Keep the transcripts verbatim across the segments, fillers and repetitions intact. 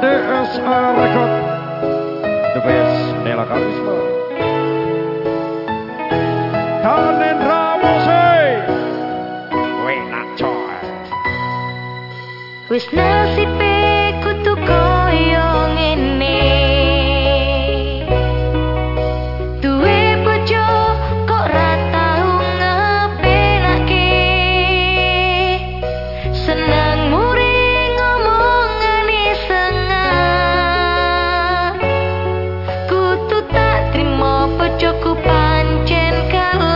D S A Record, The Best Nela Karisma, Tanendra Musik, Wena Coy. Wis nasibe kudu koyo ngene, duwe bojo kok ra tau ngepenake, seneng muri ngomongane sengah, kudu tak trimo bojoku pancen kalah.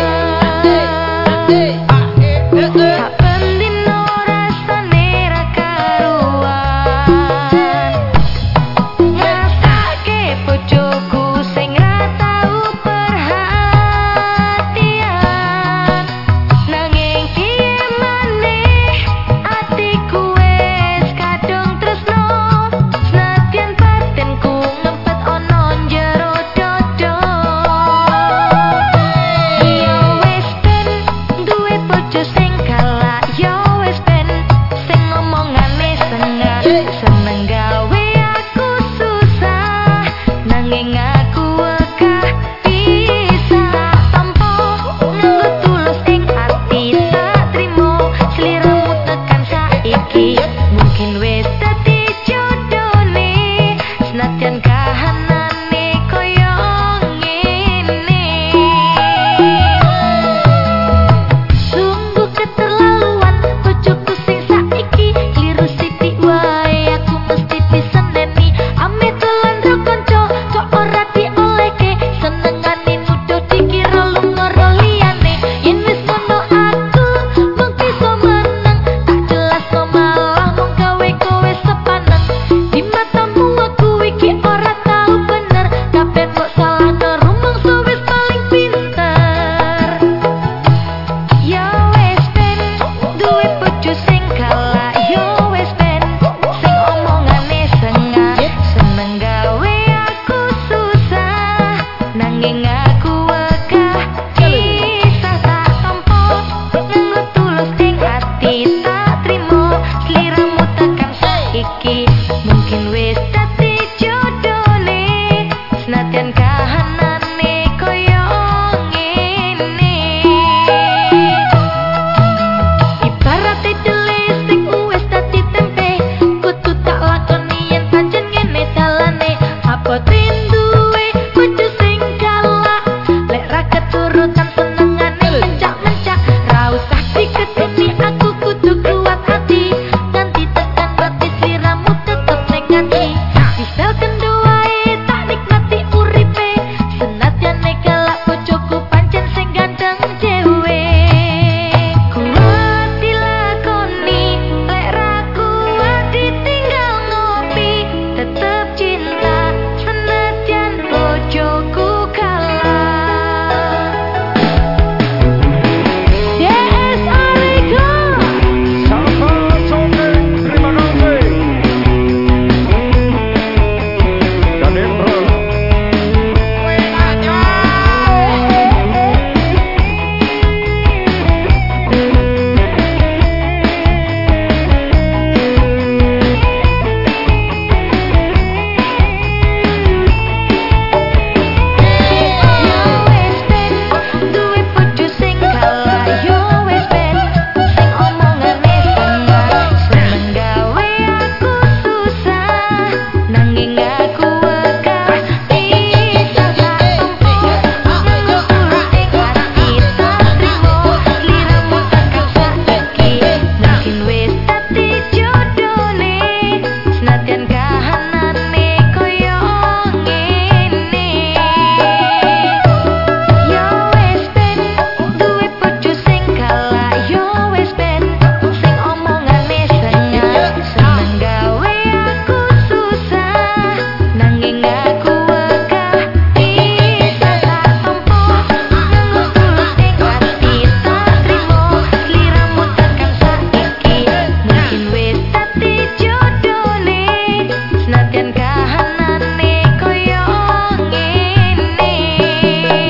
Mungkin wis dadi jodone, senadyan kahanane koyo ngene. Ibarate delis sing wis dadi tempe, kudu tak lakoni yen pancen ngene dalane. Apa duwe bojo sing galak, lek ra keturutan senengane mencak-mencak, ra usah diketeni aku kudu kuat hati.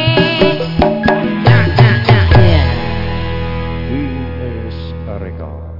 Record.